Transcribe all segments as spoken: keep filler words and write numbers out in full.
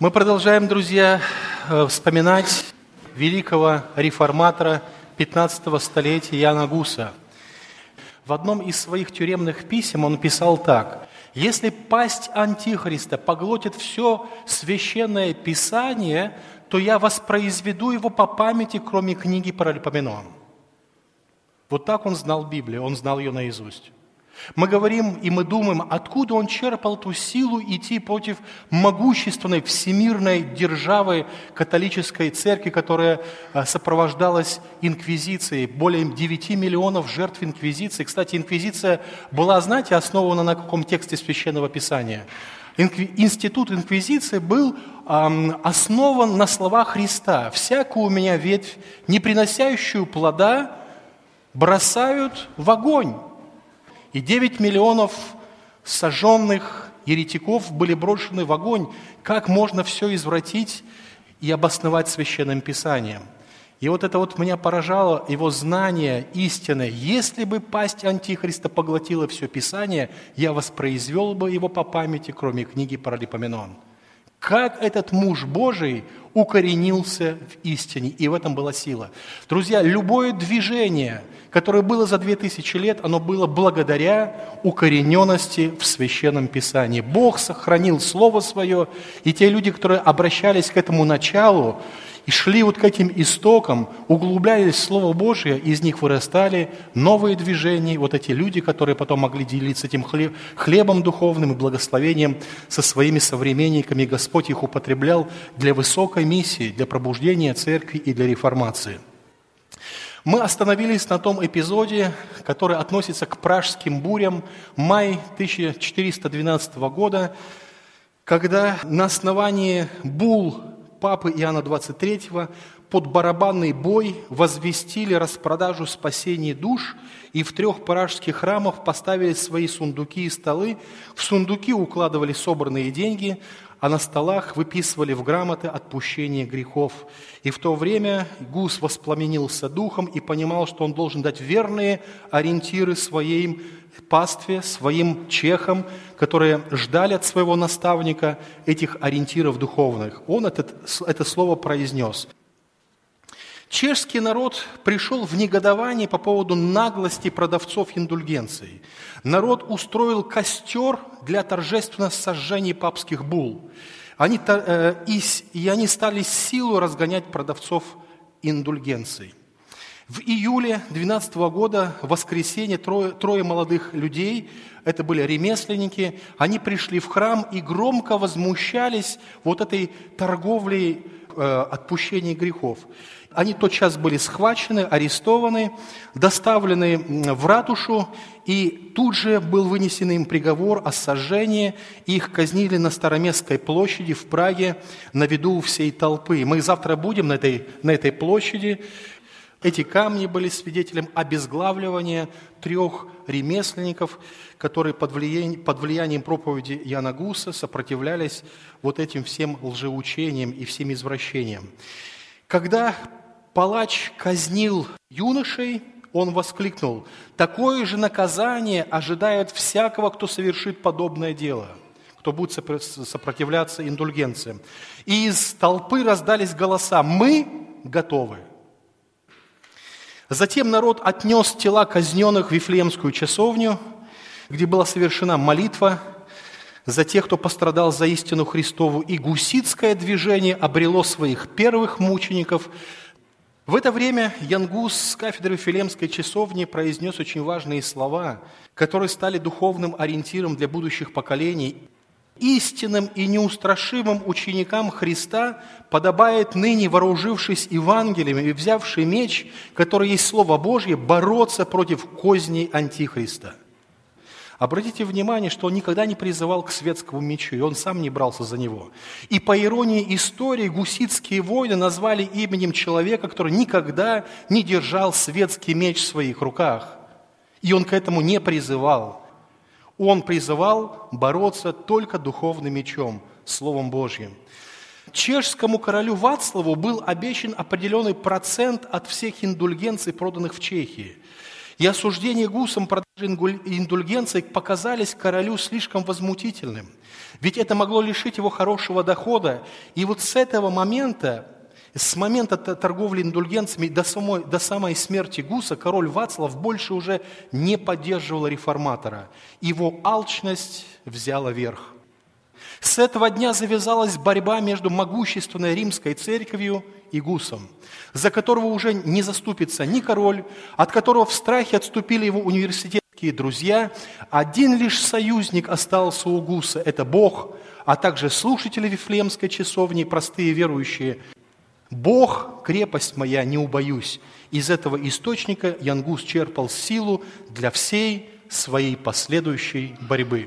Мы продолжаем, друзья, вспоминать великого реформатора пятнадцатого столетия Яна Гуса. В одном из своих тюремных писем он писал так: «Если пасть Антихриста поглотит все священное Писание, то я воспроизведу его по памяти, кроме книги Паралипоменон». Вот так он знал Библию, он знал ее наизусть. Мы говорим и мы думаем, откуда он черпал ту силу идти против могущественной всемирной державы католической церкви, которая сопровождалась инквизицией. Более девяти миллионов жертв инквизиции. Кстати, инквизиция была, знаете, основана на каком тексте Священного Писания? Институт инквизиции был эм, основан на словах Христа. «Всякую у меня ветвь, не приносящую плода, бросают в огонь». И девять миллионов сожженных еретиков были брошены в огонь. Как можно все извратить и обосновать Священным Писанием? И вот это вот меня поражало, его знание истины. Если бы пасть Антихриста поглотила все Писание, я воспроизвел бы его по памяти, кроме книги Паралипоменон. Как этот муж Божий укоренился в истине, и в этом была сила. Друзья, любое движение, которое было за две тысячи лет, оно было благодаря укорененности в Священном Писании. Бог сохранил Слово Свое, и те люди, которые обращались к этому началу и шли вот к этим истокам, углублялись в Слово Божие, из них вырастали новые движения. Вот эти люди, которые потом могли делиться этим хлебом духовным и благословением со своими современниками, Господь их употреблял для высокой миссии, для пробуждения церкви и для реформации. Мы остановились на том эпизоде, который относится к пражским бурям, май тысяча четыреста двенадцатого года, когда на основании булл Папы Иоанна двадцать третьего под барабанный бой возвестили распродажу спасения душ, и в трех пражских храмах поставили свои сундуки и столы. В сундуки укладывали собранные деньги, а на столах выписывали в грамоты отпущение грехов. И в то время Гус воспламенился духом и понимал, что он должен дать верные ориентиры своей пастве, своим чехам, которые ждали от своего наставника этих ориентиров духовных. Он этот, это слово произнес. Чешский народ пришел в негодование по поводу наглости продавцов индульгенций. Народ устроил костер для торжественного сожжения папских булл. Они, э, и, и они стали силой разгонять продавцов индульгенций. В июле две тысячи двенадцатого года, в воскресенье, трое, трое молодых людей, это были ремесленники, они пришли в храм и громко возмущались вот этой торговлей э, отпущения грехов. Они тотчас были схвачены, арестованы, доставлены в ратушу, и тут же был вынесен им приговор о сожжении. Их казнили на Староместской площади в Праге на виду у всей толпы. Мы завтра будем на этой, на этой площади. Эти камни были свидетелем обезглавливания трех ремесленников, которые под влиянием, под влиянием проповеди Яна Гуса сопротивлялись вот этим всем лжеучениям и всем извращениям. Когда палач казнил юношей, он воскликнул: «Такое же наказание ожидает всякого, кто совершит подобное дело», кто будет сопротивляться индульгенциям. И из толпы раздались голоса: «Мы готовы». Затем народ отнес тела казненных в Вифлеемскую часовню, где была совершена молитва за тех, кто пострадал за истину Христову, и гуситское движение обрело своих первых мучеников. В это время Ян Гус с кафедры Вифлеемской часовни произнес очень важные слова, которые стали духовным ориентиром для будущих поколений. «Истинным и неустрашимым ученикам Христа подобает ныне, вооружившись Евангелием и взявший меч, который есть Слово Божье, бороться против козней Антихриста». Обратите внимание, что он никогда не призывал к светскому мечу, и он сам не брался за него. И по иронии истории, гуситские воины назвали именем человека, который никогда не держал светский меч в своих руках. И он к этому не призывал. Он призывал бороться только духовным мечом, Словом Божьим. Чешскому королю Вацлаву был обещан определенный процент от всех индульгенций, проданных в Чехии. и осуждение Гусом продажи индульгенций показались королю слишком возмутительным. Ведь это могло лишить его хорошего дохода. И вот с этого момента, с момента торговли индульгенциями до самой, до самой смерти Гуса, король Вацлав больше уже не поддерживал реформатора. Его алчность взяла верх. С этого дня завязалась борьба между могущественной римской церковью и Гусом, за которого уже не заступится ни король, от которого в страхе отступили его университетские друзья. Один лишь союзник остался у Гуса – это Бог, а также слушатели Вифлеемской часовни, простые верующие. «Бог, крепость моя, не убоюсь». Из этого источника Ян Гус черпал силу для всей своей последующей борьбы.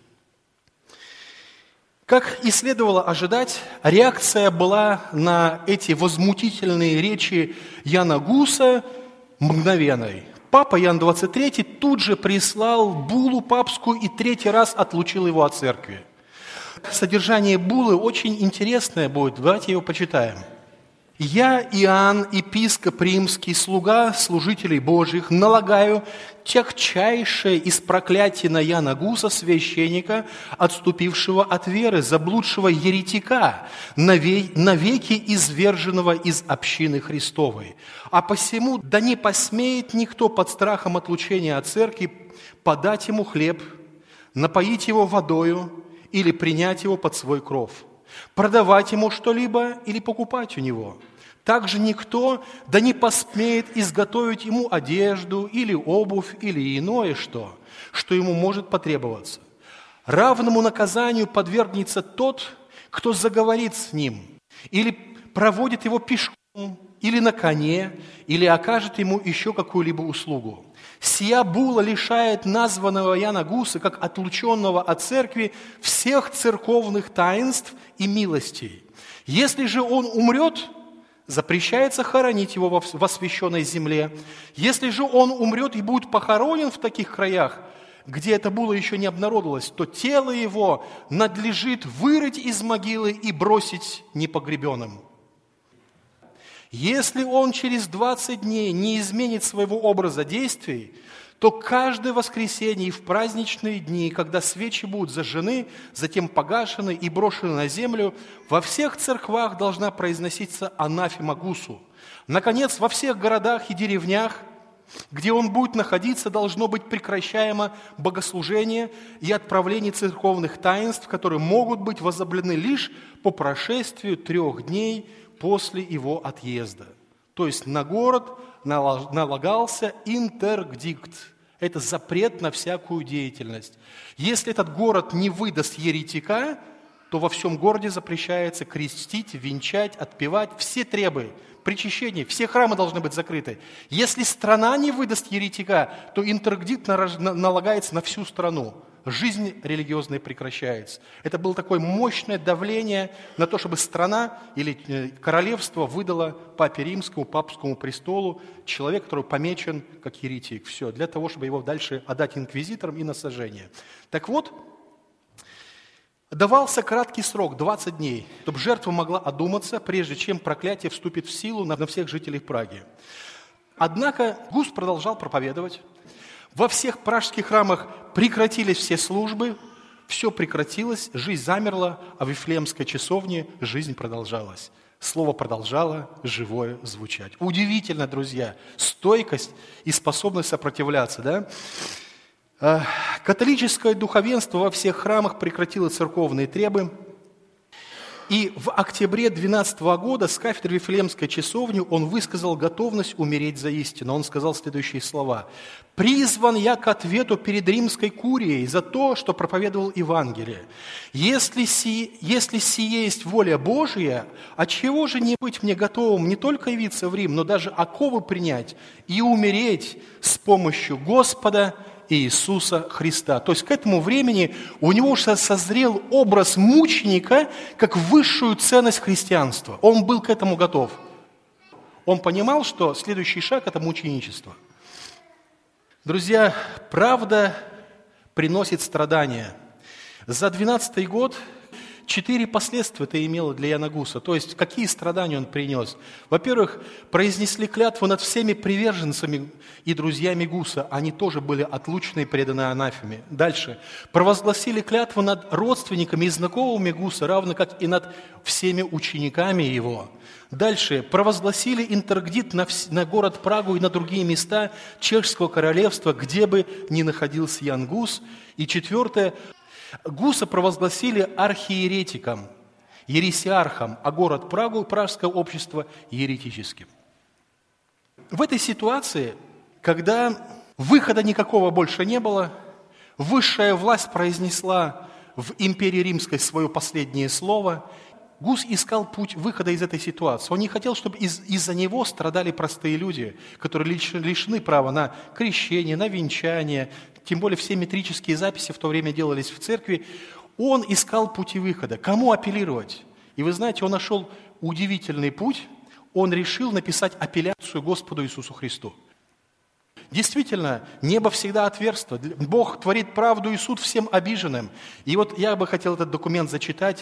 Как и следовало ожидать, реакция была на эти возмутительные речи Яна Гуса мгновенной. Папа Ян двадцать третий тут же прислал буллу папскую и третий раз отлучил его от церкви. Содержание буллы очень интересное будет, давайте его почитаем. «Я, Иоанн, епископ римский, слуга служителей Божьих, налагаю тягчайшее из проклятий на Яна Гуса, священника, отступившего от веры, заблудшего еретика, навеки изверженного из общины Христовой. А посему да не посмеет никто под страхом отлучения от церкви подать ему хлеб, напоить его водою или принять его под свой кров, продавать ему что-либо или покупать у него. Также никто да не посмеет изготовить ему одежду или обувь или иное что, что ему может потребоваться. Равному наказанию подвергнется тот, кто заговорит с ним, или проводит его пешком, или на коне, или окажет ему еще какую-либо услугу. Сия булла лишает названного Яна Гуса, как отлученного от церкви, всех церковных таинств и милостей. Если же он умрет, запрещается хоронить его в освященной земле. Если же он умрет и будет похоронен в таких краях, где эта булла еще не обнародовалась, то тело его надлежит вырыть из могилы и бросить непогребенным. Если он через двадцать дней не изменит своего образа действий, то каждое воскресенье и в праздничные дни, когда свечи будут зажжены, затем погашены и брошены на землю, во всех церквах должна произноситься анафема Гусу. Наконец, во всех городах и деревнях, где он будет находиться, должно быть прекращаемо богослужение и отправление церковных таинств, которые могут быть возобновлены лишь по прошествию трех дней после его отъезда. То есть на город налагался интердикт. Это запрет на всякую деятельность. Если этот город не выдаст еретика, то во всем городе запрещается крестить, венчать, отпевать. Все требы, причащения, все храмы должны быть закрыты. Если страна не выдаст еретика, то интердикт налагается на всю страну. Жизнь религиозная прекращается. Это было такое мощное давление на то, чтобы страна или королевство выдало папе римскому, папскому престолу человека, который помечен как еретик. Все, для того, чтобы его дальше отдать инквизиторам и на сожжение. Так вот, давался краткий срок, двадцать дней, чтобы жертва могла одуматься, прежде чем проклятие вступит в силу на всех жителей Праги. Однако Гус продолжал проповедовать. Во всех пражских храмах прекратились все службы, все прекратилось, жизнь замерла, а в Вифлеемской часовне жизнь продолжалась. Слово продолжало живое звучать. Удивительно, друзья, стойкость и способность сопротивляться, да? Католическое духовенство во всех храмах прекратило церковные требы. И в октябре двенадцатого года с кафедры Вифлеемской часовни он высказал готовность умереть за истину. Он сказал следующие слова. «Призван я к ответу перед римской курией за то, что проповедовал Евангелие. Если, си, если сие есть воля Божия, отчего же не быть мне готовым не только явиться в Рим, но даже оковы принять и умереть с помощью Господа Иисуса Христа». То есть к этому времени у него уже созрел образ мученика как высшую ценность христианства. Он был к этому готов. Он понимал, что следующий шаг – это мученичество. Друзья, правда приносит страдания. За двенадцатый год Четыре последствия это имело для Иоанна Гуса. То есть, какие страдания он принес? Во-первых, произнесли клятву над всеми приверженцами и друзьями Гуса. Они тоже были отлучены и преданы анафеме. Дальше. Провозгласили клятву над родственниками и знакомыми Гуса, равно как и над всеми учениками его. Дальше. Провозгласили интердикт на, вс- на город Прагу и на другие места Чешского королевства, где бы ни находился Иоанн Гус. И четвертое. Гуса провозгласили архиеретиком, ересиархом, а город Прагу, пражское общество, еретическим. В этой ситуации, когда выхода никакого больше не было, высшая власть произнесла в империи Римской свое последнее слово, Гус искал путь выхода из этой ситуации. Он не хотел, чтобы из- из-за него страдали простые люди, которые лиш- лишены права на крещение, на венчание, тем более все метрические записи в то время делались в церкви. Он искал пути выхода. Кому апеллировать? И вы знаете, он нашел удивительный путь. Он решил написать апелляцию Господу Иисусу Христу. Действительно, небо всегда отверсто. Бог творит правду и суд всем обиженным. И вот я бы хотел этот документ зачитать.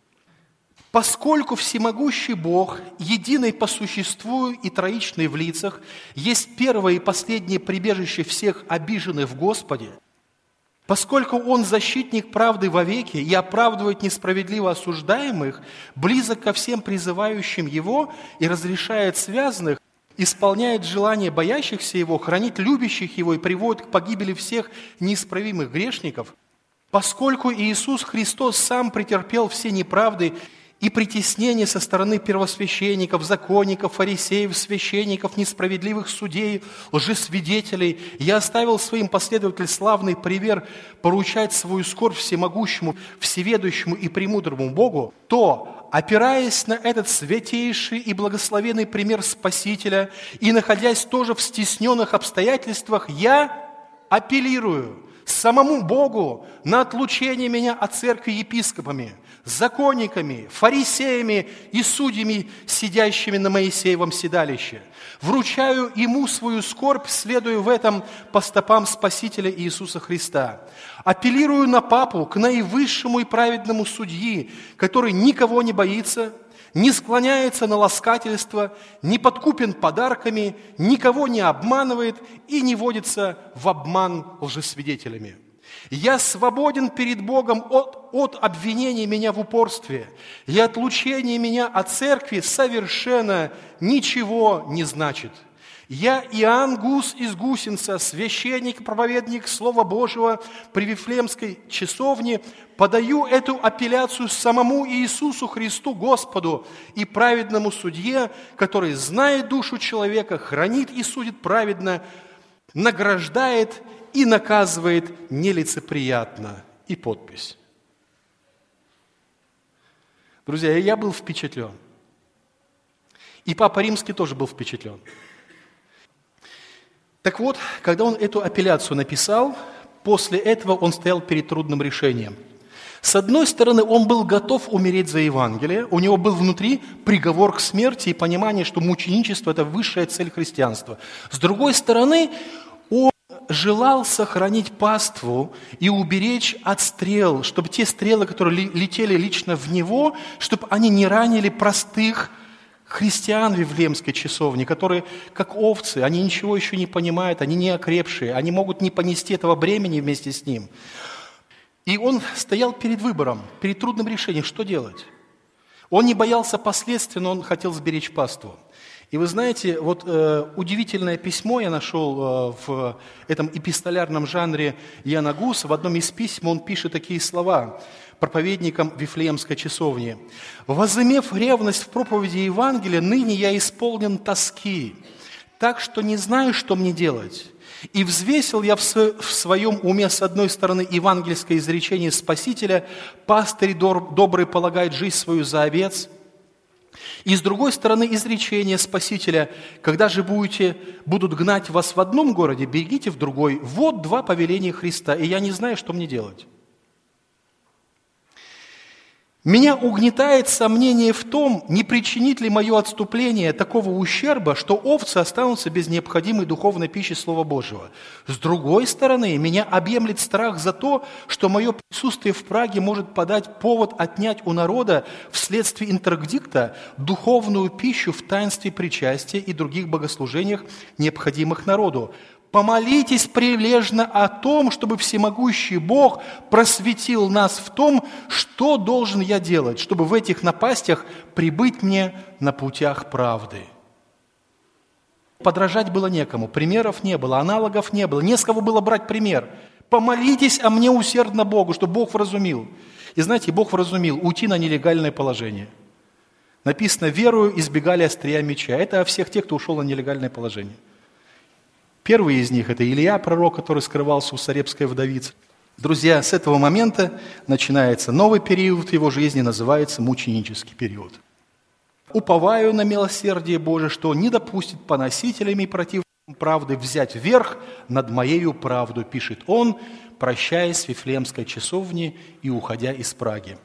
«Поскольку всемогущий Бог, единый по существу и троичный в лицах, есть первое и последнее прибежище всех обиженных в Господе, поскольку Он защитник правды вовеки и оправдывает несправедливо осуждаемых, близок ко всем призывающим Его и разрешает связанных, исполняет желания боящихся Его, хранит любящих Его и приводит к погибели всех неисправимых грешников, поскольку Иисус Христос сам претерпел все неправды и притеснение со стороны первосвященников, законников, фарисеев, священников, несправедливых судей, лжесвидетелей, я оставил своим последователям славный пример поручать свою скорбь всемогущему, всеведущему и премудрому Богу, то, опираясь на этот святейший и благословенный пример Спасителя и находясь тоже в стесненных обстоятельствах, я апеллирую самому Богу на отлучение меня от церкви епископами, законниками, фарисеями и судьями, сидящими на Моисеевом седалище. Вручаю Ему свою скорбь, следуя в этом по стопам Спасителя Иисуса Христа. Апеллирую на Папу, к наивысшему и праведному судьи, который никого не боится, не склоняется на ласкательство, не подкупен подарками, никого не обманывает и не водится в обман лжесвидетелями. Я свободен перед Богом от, от обвинения меня в упорстве, и отлучение меня от церкви совершенно ничего не значит. Я Иоанн Гус из Гусинца, священник и проповедник Слова Божьего при Вифлеемской часовне, подаю эту апелляцию самому Иисусу Христу Господу и праведному судье, который знает душу человека, хранит и судит праведно, награждает и наказывает нелицеприятно». И подпись. Друзья, я был впечатлен. И Папа Римский тоже был впечатлен. Так вот, когда он эту апелляцию написал, после этого он стоял перед трудным решением. С одной стороны, он был готов умереть за Евангелие, у него был внутри приговор к смерти и понимание, что мученичество – это высшая цель христианства. С другой стороны, он желал сохранить паству и уберечь от стрел, чтобы те стрелы, которые летели лично в него, чтобы они не ранили простых христиан в Вифлеемской часовне, которые, как овцы, они ничего еще не понимают, они не окрепшие, они могут не понести этого бремени вместе с ним. И он стоял перед выбором, перед трудным решением, что делать. Он не боялся последствий, но он хотел сберечь паству. И вы знаете, вот э, удивительное письмо я нашел э, в этом эпистолярном жанре Иоанна Гуса. В одном из писем он пишет такие слова проповедникам Вифлеемской часовни. «Возымев ревность в проповеди Евангелия, ныне я исполнен тоски, так что не знаю, что мне делать. И взвесил я в своем уме, с одной стороны, евангельское изречение Спасителя, пастырь добрый полагает жизнь свою за овец, и с другой стороны, изречение Спасителя, когда же будете, будут гнать вас в одном городе, бегите в другой. Вот два повеления Христа, и я не знаю, что мне делать». Меня угнетает сомнение в том, не причинит ли мое отступление такого ущерба, что овцы останутся без необходимой духовной пищи Слова Божьего. С другой стороны, меня объемлет страх за то, что мое присутствие в Праге может подать повод отнять у народа вследствие интердикта духовную пищу в таинстве причастия и других богослужениях, необходимых народу. Помолитесь прилежно о том, чтобы всемогущий Бог просветил нас в том, что должен я делать, чтобы в этих напастях прибыть мне на путях правды. Подражать было некому, примеров не было, аналогов не было, не с кого было брать пример. Помолитесь о мне усердно Богу, чтобы Бог вразумил. И знаете, Бог вразумил уйти на нелегальное положение. Написано, верою избегали острия меча. Это о всех тех, кто ушел на нелегальное положение. Первый из них – это Илия, пророк, который скрывался у Сарепской вдовицы. Друзья, с этого момента начинается новый период в его жизни, называется мученический период. «Уповаю на милосердие Божие, что не допустит поносителями и противникам правды взять верх над моею правду», пишет он, прощаясь с Вифлеемской часовни и уходя из Праги.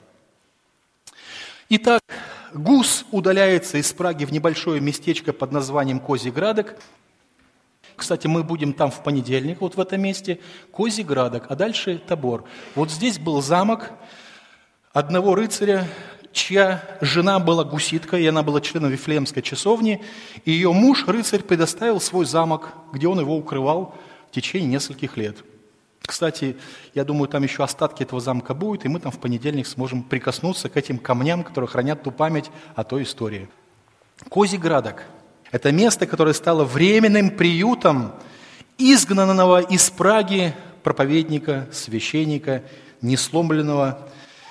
Итак, Гус удаляется из Праги в небольшое местечко под названием Козьеградок. Кстати, мы будем там в понедельник, вот в этом месте, Козьеградок, а дальше Тобор. Вот здесь был замок одного рыцаря, чья жена была гуситка, и она была членом Вифлеемской часовни, и ее муж, рыцарь, предоставил свой замок, где он его укрывал в течение нескольких лет. Кстати, я думаю, там еще остатки этого замка будут, и мы там в понедельник сможем прикоснуться к этим камням, которые хранят ту память о той истории. Козьеградок. Это место, которое стало временным приютом изгнанного из Праги проповедника, священника, несломленного.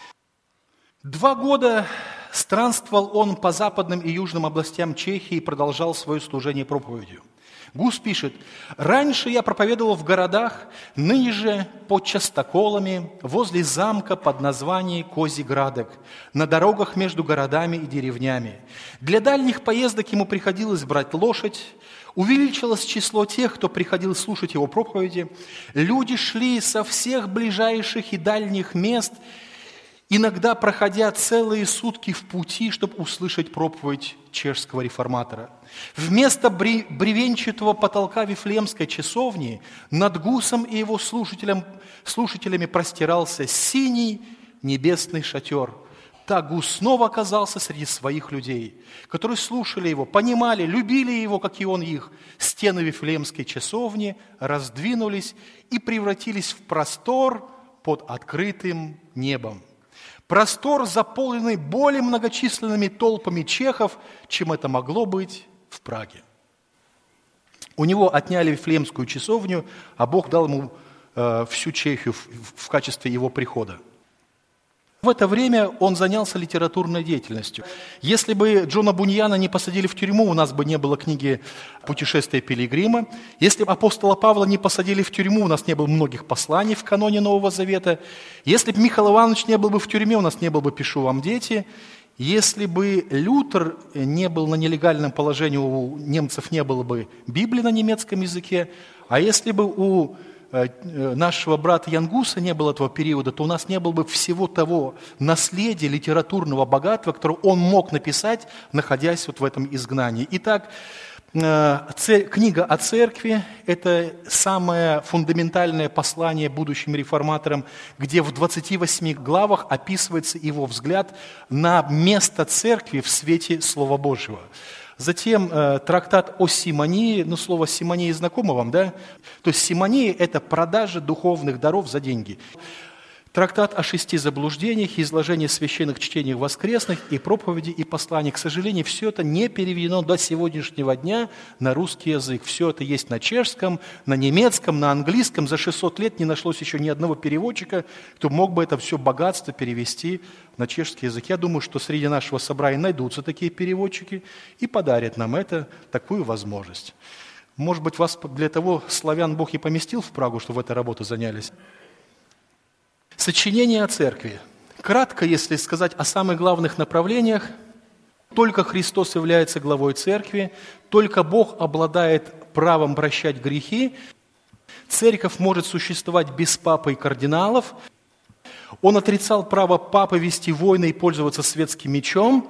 Два года странствовал он по западным и южным областям Чехии и продолжал свое служение проповедью. Гус пишет, «Раньше я проповедовал в городах, ныне же под частоколами, возле замка под названием Козьеградок, на дорогах между городами и деревнями. Для дальних поездок ему приходилось брать лошадь, увеличилось число тех, кто приходил слушать его проповеди. Люди шли со всех ближайших и дальних мест, иногда проходя целые сутки в пути, чтобы услышать проповедь чешского реформатора. Вместо бревенчатого потолка Вифлеемской часовни над Гусом и его слушателям, слушателями простирался синий небесный шатер. Так Гус снова оказался среди своих людей, которые слушали его, понимали, любили его, как и он их. Стены Вифлеемской часовни раздвинулись и превратились в простор под открытым небом. Простор, заполненный более многочисленными толпами чехов, чем это могло быть в Праге. У него отняли Вифлеемскую часовню, а Бог дал ему э, всю Чехию в, в качестве его прихода. В это время он занялся литературной деятельностью. Если бы Джона Буньяна не посадили в тюрьму, у нас бы не было книги «Путешествие пилигрима». Если бы апостола Павла не посадили в тюрьму, у нас не было многих посланий в каноне Нового Завета. Если бы Михаил Иванович не был бы в тюрьме, у нас не было бы «Пишу вам, дети». Если бы Лютер не был на нелегальном положении, у немцев не было бы Библии на немецком языке. А если бы у нашего брата Ян Гуса не было этого периода, то у нас не было бы всего того наследия литературного богатства, которое он мог написать, находясь вот в этом изгнании. Итак, книга о церкви – это самое фундаментальное послание будущим реформаторам, где в двадцати восьми главах описывается его взгляд на место церкви в свете Слова Божьего. Затем э, трактат о симонии, ну, слово симония знакомо вам, да? То есть симония – это продажа духовных даров за деньги. Трактат о шести заблуждениях, изложение священных чтений воскресных и проповеди и посланий. К сожалению, все это не переведено до сегодняшнего дня на русский язык. Все это есть на чешском, на немецком, на английском. За шестьсот лет не нашлось еще ни одного переводчика, кто мог бы это все богатство перевести на чешский язык. Я думаю, что среди нашего собрания найдутся такие переводчики и подарят нам это, такую возможность. Может быть, вас для того славян Бог и поместил в Прагу, чтобы в этой работе занялись. Сочинение о церкви. Кратко, если сказать о самых главных направлениях, только Христос является главой церкви, только Бог обладает правом прощать грехи, церковь может существовать без папы и кардиналов, Он отрицал право папы вести войны и пользоваться светским мечом.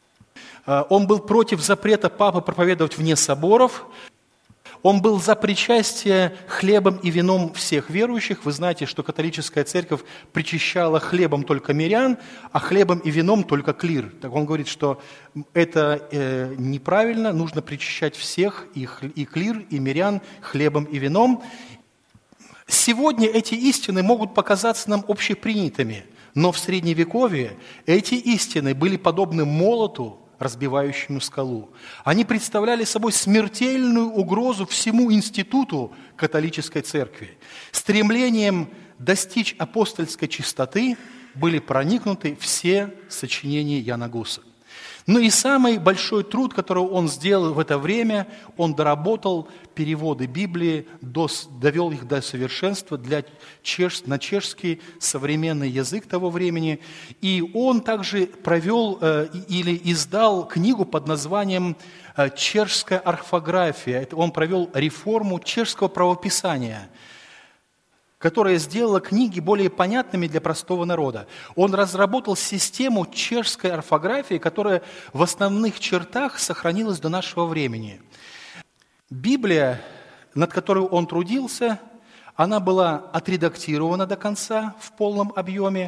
Он был против запрета папы проповедовать вне соборов. Он был за причастие хлебом и вином всех верующих. Вы знаете, что католическая церковь причащала хлебом только мирян, а хлебом и вином только клир. Так он говорит, что это э, неправильно, нужно причащать всех, и, и клир, и мирян, хлебом и вином. Сегодня эти истины могут показаться нам общепринятыми, но в Средневековье эти истины были подобны молоту, разбивающему скалу. Они представляли собой смертельную угрозу всему институту католической церкви. Стремлением достичь апостольской чистоты были проникнуты все сочинения Яна Гуса. Ну и самый большой труд, который он сделал в это время, он доработал переводы Библии, довел их до совершенства для чеш, на чешский современный язык того времени. И он также провел э, или издал книгу под названием «Чешская орфография». Он провел реформу чешского правописания, которая сделала книги более понятными для простого народа. Он разработал систему чешской орфографии, которая в основных чертах сохранилась до нашего времени. Библия, над которой он трудился, она была отредактирована до конца в полном объеме.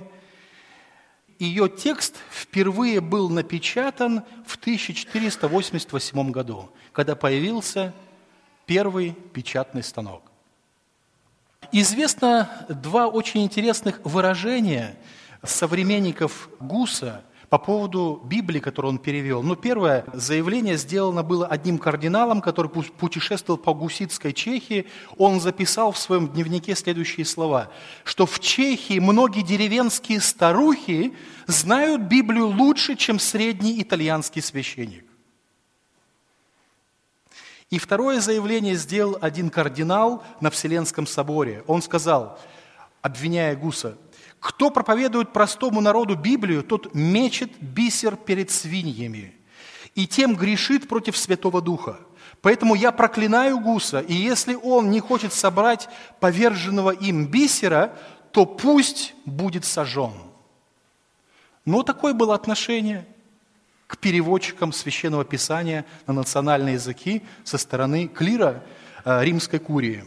Ее текст впервые был напечатан в тысяча четыреста восемьдесят восьмом году, когда появился первый печатный станок. Известно два очень интересных выражения современников Гуса по поводу Библии, которую он перевел. Ну, первое заявление сделано было одним кардиналом, который путешествовал по гуситской Чехии. Он записал в своем дневнике следующие слова, что в Чехии многие деревенские старухи знают Библию лучше, чем средний итальянский священник. И второе заявление сделал один кардинал на Вселенском соборе. Он сказал, обвиняя Гуса, «Кто проповедует простому народу Библию, тот мечет бисер перед свиньями и тем грешит против Святого Духа. Поэтому я проклинаю Гуса, и если он не хочет собрать поверженного им бисера, то пусть будет сожжен». Но такое было отношение к переводчикам Священного Писания на национальные языки со стороны клира э, Римской курии.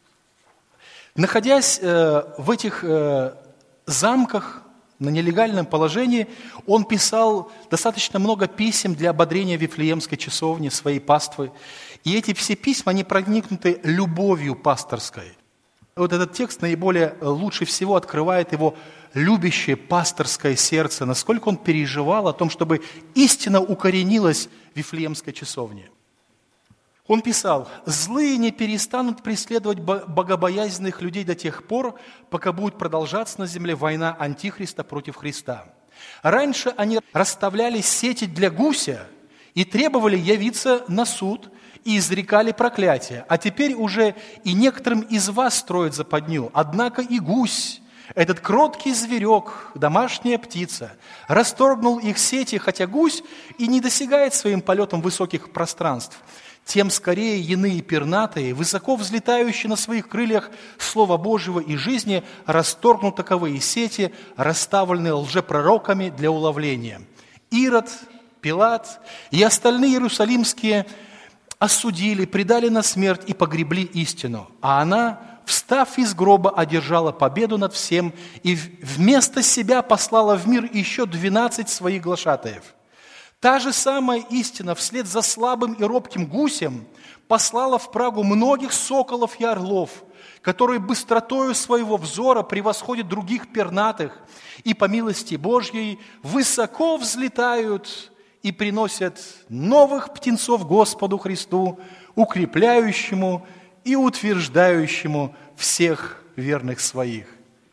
Находясь э, в этих э, замках на нелегальном положении, он писал достаточно много писем для ободрения Вифлеемской часовни, своей паствы. И эти все письма, они проникнуты любовью пасторской. Вот этот текст наиболее лучше всего открывает его любящее пасторское сердце, насколько он переживал о том, чтобы истина укоренилась в Вифлеемской часовне. Он писал, «Злые не перестанут преследовать богобоязненных людей до тех пор, пока будет продолжаться на земле война Антихриста против Христа. Раньше они расставляли сети для гуся и требовали явиться на суд и изрекали проклятие. А теперь уже и некоторым из вас строят западню. Однако и гусь, этот кроткий зверек, домашняя птица, расторгнул их сети, хотя гусь и не досягает своим полетом высоких пространств. Тем скорее иные пернатые, высоко взлетающие на своих крыльях Слова Божьего и жизни, расторгнут таковые сети, расставленные лжепророками для уловления. Ирод, Пилат и остальные иерусалимские осудили, предали на смерть и погребли истину. А она, встав из гроба, одержала победу над всем и вместо себя послала в мир еще двенадцать своих глашатаев. Та же самая истина вслед за слабым и робким гусем послала в Прагу многих соколов и орлов, которые быстротою своего взора превосходят других пернатых и по милости Божьей высоко взлетают и приносят новых птенцов Господу Христу, укрепляющему и утверждающему всех верных своих.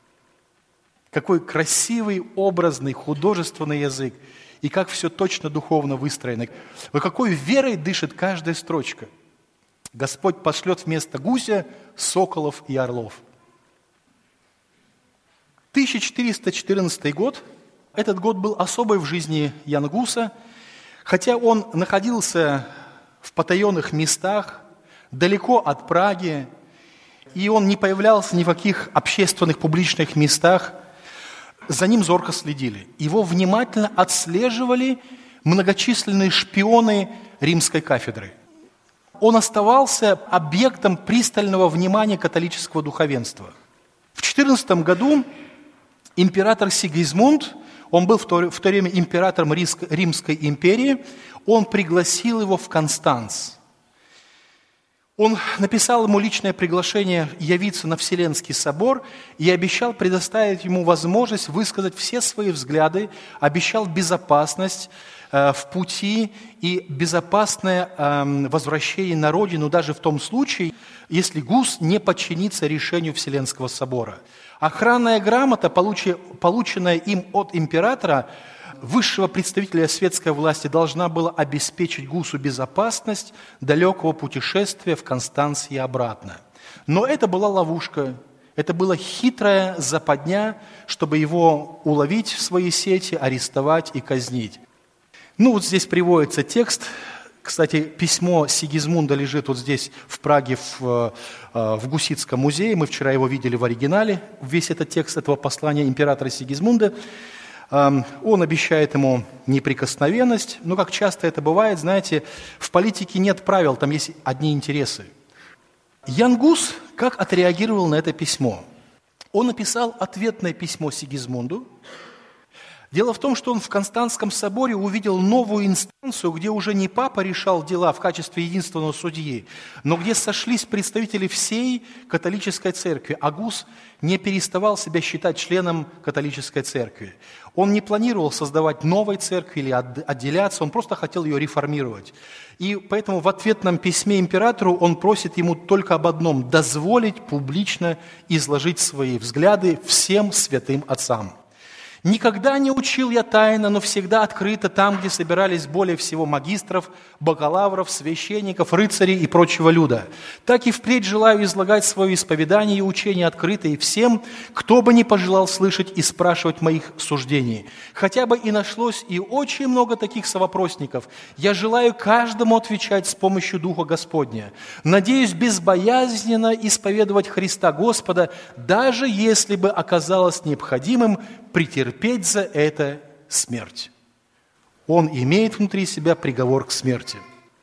Какой красивый, образный, художественный язык. И как все точно духовно выстроено. Вот какой верой дышит каждая строчка. Господь пошлет вместо гуся соколов и орлов. тысяча четыреста четырнадцатый год. Этот год был особый в жизни Яна Гуса. Хотя он находился в потаенных местах, далеко от Праги, и он не появлялся ни в каких общественных публичных местах, за ним зорко следили. Его внимательно отслеживали многочисленные шпионы римской кафедры. Он оставался объектом пристального внимания католического духовенства. В четырнадцатом году император Сигизмунд, он был в то, в то время императором Римской империи, он пригласил его в Констанц. Он написал ему личное приглашение явиться на Вселенский собор и обещал предоставить ему возможность высказать все свои взгляды, обещал безопасность э, в пути и безопасное э, возвращение на родину даже в том случае, если Гус не подчинится решению Вселенского собора. Охранная грамота, полученная им от императора, высшего представителя светской власти, должна была обеспечить Гусу безопасность далекого путешествия в Констанц и обратно. Но это была ловушка, это была хитрая западня, чтобы его уловить в свои сети, арестовать и казнить. Ну вот здесь приводится текст. Кстати, письмо Сигизмунда лежит вот здесь, в Праге, в, в Гуситском музее. Мы вчера его видели в оригинале, весь этот текст этого послания императора Сигизмунда. Он обещает ему неприкосновенность, но, как часто это бывает, знаете, в политике нет правил, там есть одни интересы. Ян Гус как отреагировал на это письмо? Он написал ответное письмо Сигизмунду. Дело в том, что он в Константском соборе увидел новую инстанцию, где уже не папа решал дела в качестве единственного судьи, но где сошлись представители всей католической церкви. А Гус не переставал себя считать членом католической церкви. Он не планировал создавать новой церкви или отделяться, он просто хотел ее реформировать. И поэтому в ответном письме императору он просит ему только об одном – дозволить публично изложить свои взгляды всем святым отцам. «Никогда не учил я тайно, но всегда открыто там, где собирались более всего магистров, бакалавров, священников, рыцарей и прочего люда. Так и впредь желаю излагать свое исповедание и учение открыто и всем, кто бы не пожелал слышать и спрашивать моих суждений. Хотя бы и нашлось и очень много таких совопросников. Я желаю каждому отвечать с помощью Духа Господня. Надеюсь безбоязненно исповедовать Христа Господа, даже если бы оказалось необходимым претерпеть за это смерть». Он имеет внутри себя приговор к смерти.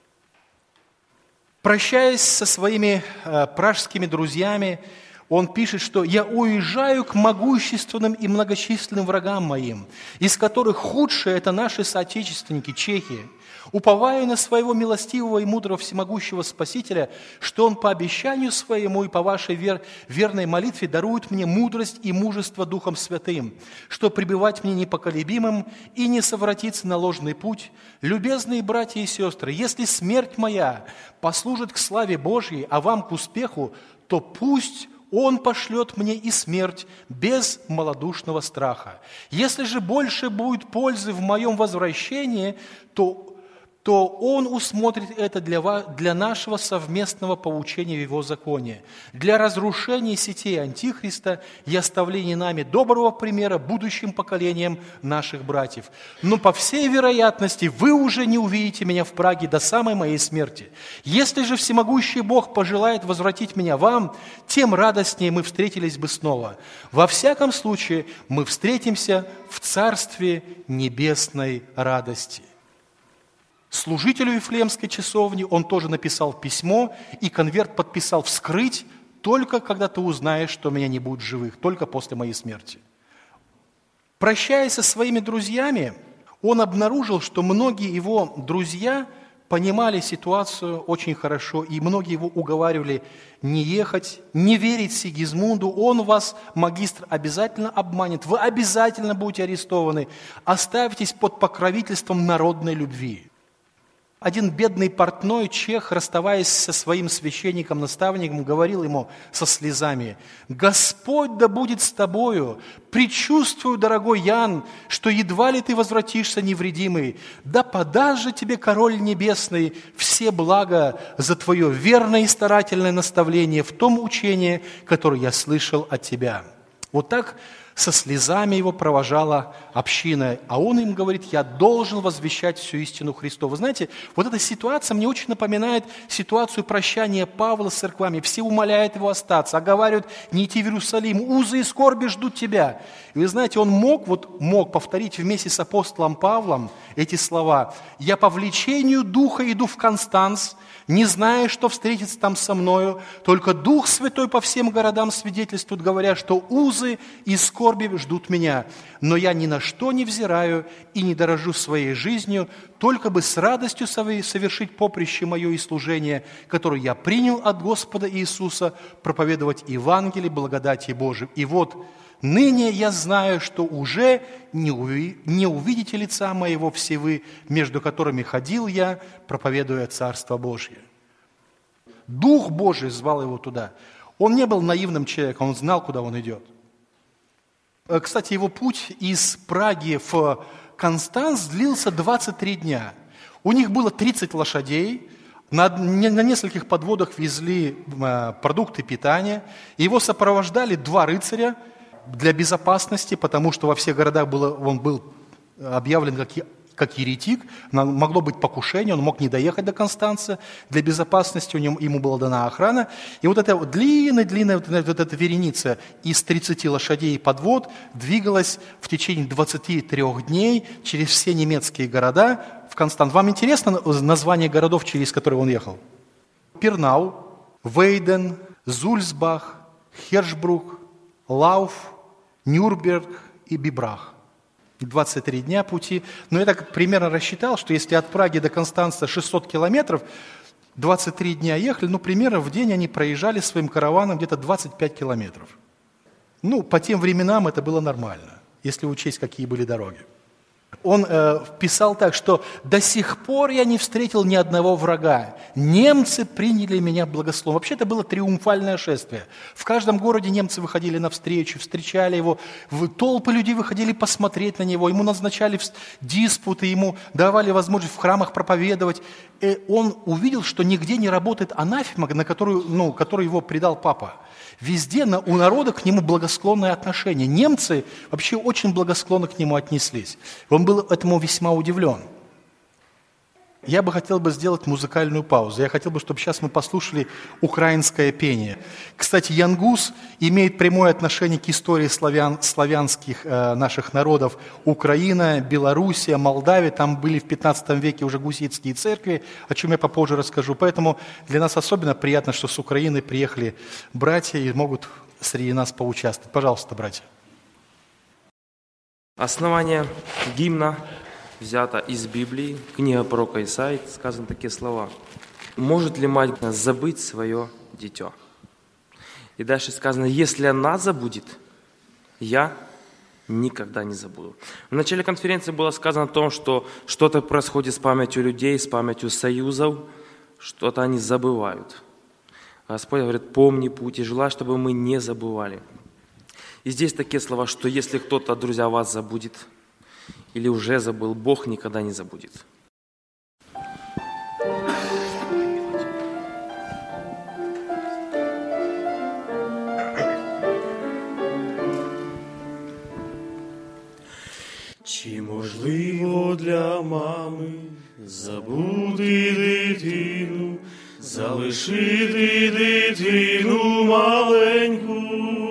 Прощаясь со своими э, пражскими друзьями, он пишет, что «я уезжаю к могущественным и многочисленным врагам моим, из которых худшие – это наши соотечественники, чехи. Уповаю на своего милостивого и мудрого всемогущего Спасителя, что Он по обещанию своему и по вашей вер, верной молитве дарует мне мудрость и мужество Духом Святым, что пребывать мне непоколебимым и не совратиться на ложный путь. Любезные братья и сестры, если смерть моя послужит к славе Божьей, а вам к успеху, то пусть Он пошлет мне и смерть без малодушного страха. Если же больше будет пользы в моем возвращении, то то Он усмотрит это для, вас, для нашего совместного поучения в Его законе, для разрушения сетей Антихриста и оставления нами доброго примера будущим поколениям наших братьев. Но, по всей вероятности, вы уже не увидите меня в Праге до самой моей смерти. Если же всемогущий Бог пожелает возвратить меня вам, тем радостнее мы встретились бы снова. Во всяком случае, мы встретимся в Царстве небесной радости». Служителю Вифлеемской часовни он тоже написал письмо и конверт подписал: «Вскрыть только когда ты узнаешь, что меня не будет живых, только после моей смерти». Прощаясь со своими друзьями, он обнаружил, что многие его друзья понимали ситуацию очень хорошо, и многие его уговаривали не ехать, не верить Сигизмунду. Он вас, магистр, обязательно обманет, вы обязательно будете арестованы, оставьтесь под покровительством народной любви. Один бедный портной чех, расставаясь со своим священником-наставником, говорил ему со слезами: «Господь да будет с тобою! Предчувствую, дорогой Ян, что едва ли ты возвратишься невредимый. Да подаст же тебе Король Небесный все блага за твое верное и старательное наставление в том учении, которое я слышал от тебя». Вот так со слезами его провожала община, а он им говорит: я должен возвещать всю истину Христову. Вы знаете, вот эта ситуация мне очень напоминает ситуацию прощания Павла с церквами. Все умоляют его остаться, оговаривают не идти в Иерусалим, узы и скорби ждут тебя. И вы знаете, он мог, вот мог повторить вместе с апостолом Павлом эти слова: я по влечению Духа иду в Констанц, не зная, что встретится там со мною, только Дух Святой по всем городам свидетельствует, говоря, что узы и скорби ждут меня. Но я ни на что не взираю и не дорожу своей жизнью, только бы с радостью совершить поприще мое и служение, которое я принял от Господа Иисуса, проповедовать Евангелие благодати Божией. И вот ныне я знаю, что уже не увидите лица моего все вы, между которыми ходил я, проповедуя Царство Божье. Дух Божий звал его туда. Он не был наивным человеком, он знал, куда он идет. Кстати, его путь из Праги в Констанц длился двадцать три дня. У них было тридцать лошадей, на, на нескольких подводах везли продукты питания. Его сопровождали два рыцаря для безопасности, потому что во всех городах было, он был объявлен как, как еретик, могло быть покушение, он мог не доехать до Констанца. Для безопасности у него, ему была дана охрана. И вот эта длинная-длинная вот эта вереница из тридцати лошадей и подвод двигалась в течение двадцати трёх дней через все немецкие города в Констанц. Вам интересно название городов, через которые он ехал? Пернау, Вейден, Зульцбах, Хершбрук, Лауф, Нюрнберг и Бибрах. двадцать три дня пути. Но я так примерно рассчитал, что если от Праги до Констанца шестьсот километров, двадцать три дня ехали, ну, примерно в день они проезжали своим караваном где-то двадцать пять километров. Ну, по тем временам это было нормально, если учесть, какие были дороги. Он э, писал так, что «до сих пор я не встретил ни одного врага. Немцы приняли меня благословенно». Вообще это было триумфальное шествие. В каждом городе немцы выходили навстречу, встречали его, толпы людей выходили посмотреть на него, ему назначали диспуты, ему давали возможность в храмах проповедовать. И он увидел, что нигде не работает анафема, на которую, ну, которую его предал папа. Везде на, у народа к нему благосклонное отношение. Немцы вообще очень благосклонно к нему отнеслись. Он был этому весьма удивлен. Я бы хотел бы сделать музыкальную паузу. Я хотел бы, чтобы сейчас мы послушали украинское пение. Кстати, Янгус имеет прямое отношение к истории славян, славянских э, наших народов. Украина, Белоруссия, Молдавия. Там были в пятнадцатом веке уже гуситские церкви, о чем я попозже расскажу. Поэтому для нас особенно приятно, что с Украины приехали братья и могут среди нас поучаствовать. Пожалуйста, братья. Основание гимна взято из Библии, книга пророка Исаии, сказаны такие слова. «Может ли мать забыть свое дитё?» И дальше сказано: «Если она забудет, я никогда не забуду». В начале конференции было сказано о том, что что-то происходит с памятью людей, с памятью союзов, что-то они забывают. Господь говорит: «Помни путь и желай, чтобы мы не забывали». И здесь такие слова, что если кто-то, друзья, вас забудет, или уже забыл, Бог никогда не забудет. Чи можливо для мами забути дитину, залишити дитину маленьку,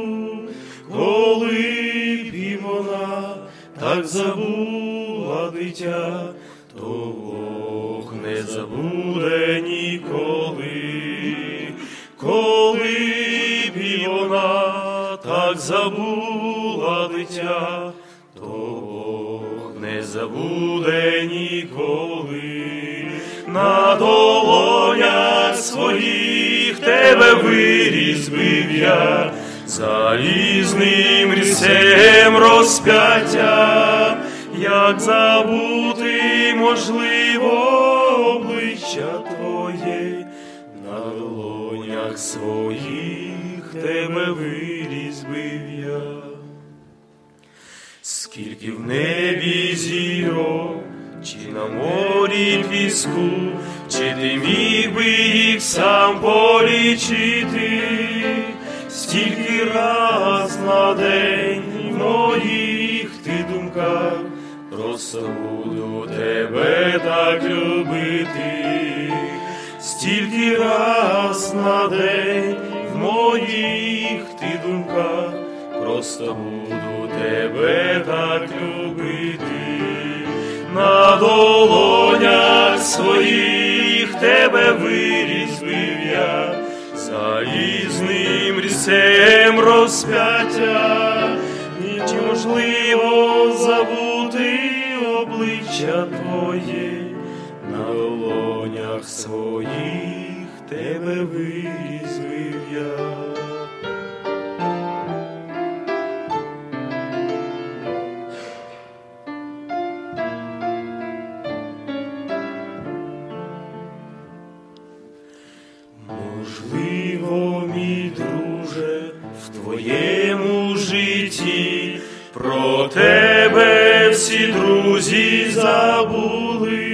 коли б і вона так забула дитя, то Бог не забуде ніколи. Коли б і вона так забула дитя, то Бог не забуде ніколи. На долонях своїх тебе вирізбив я, залізним різцем розп'яття, як забути можливо обличчя Твоє, на долонях своїх тебе вирізбив я. Скільки в небі зірок, чи на морі піску, чи ти міг би їх сам полічити, стільки раз на день моїх ти думках, просто буду тебе так любити. Стільки раз на день в моїх ти думках, просто буду тебе так любити. На долонях своїх тебе вирізбив я, залізним різцем розп'яття. І чи можливо забути обличчя твоє, на долонях своїх тебе вирізбив я. Можливо, мій друже, в твоєму житті про тебе всі друзі забули,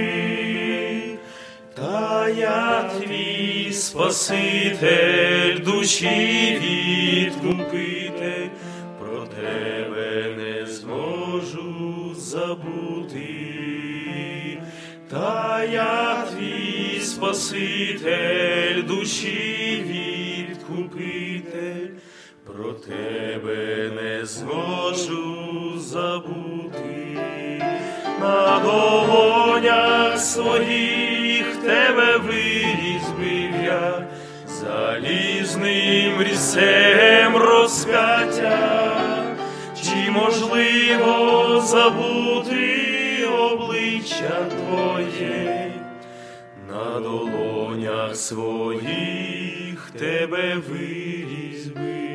та я твій Спаситель, душі відкупитель, про тебе не зможу забути. Та я твій Спаситель, душі відкупитель, про тебе не зможу забути. На долонях своїх тебе вирізбив я, залізним різцем розп'яття. Чи можливо забути обличчя твоє, на долонях своїх тебе вирізбив